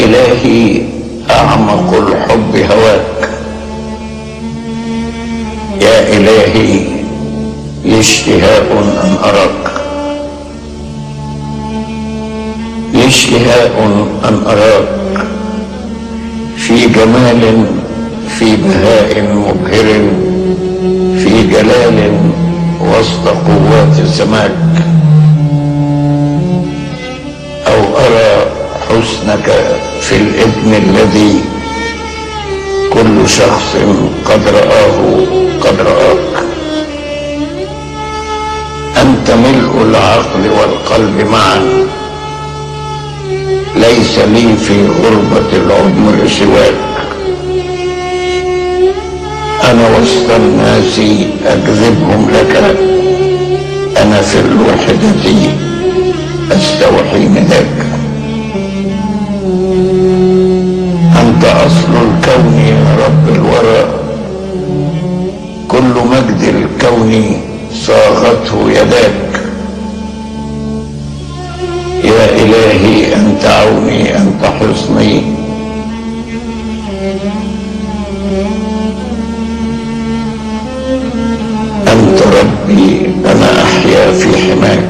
إلهي أعمق الحب هواك، يا إلهي لي اشتهاء أن أراك، لي اشتهاء أن أراك في جمال، في بهاء مبهر، في جلال وسط قوات سماك، أو أرى حسنك في الابن الذي كل شخص قد رآك. أنت ملء العقل والقلب معا، ليس لي في غربة العمر سواك. أنا وسط الناس أجذبهم لك، أنا في الوحدة أستوحي نداك. أنت أصل الكون يا رب الورى، كل مجد الكون صاغته يداك. يا إلهي أنت عوني، أنت حصني، أنت ربي، أنا أحيا في حماك.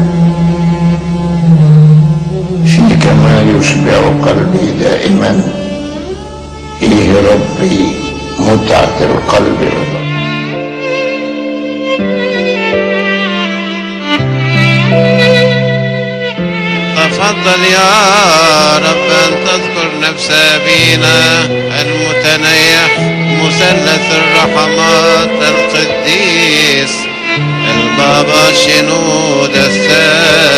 فيك ما يشبع قلبي دائما، إيه ربي متعة القلب. تفضل يا رب أن تذكر نفس أبينا المتنيح مثلث الرحمات القديس البابا شنودة الثالث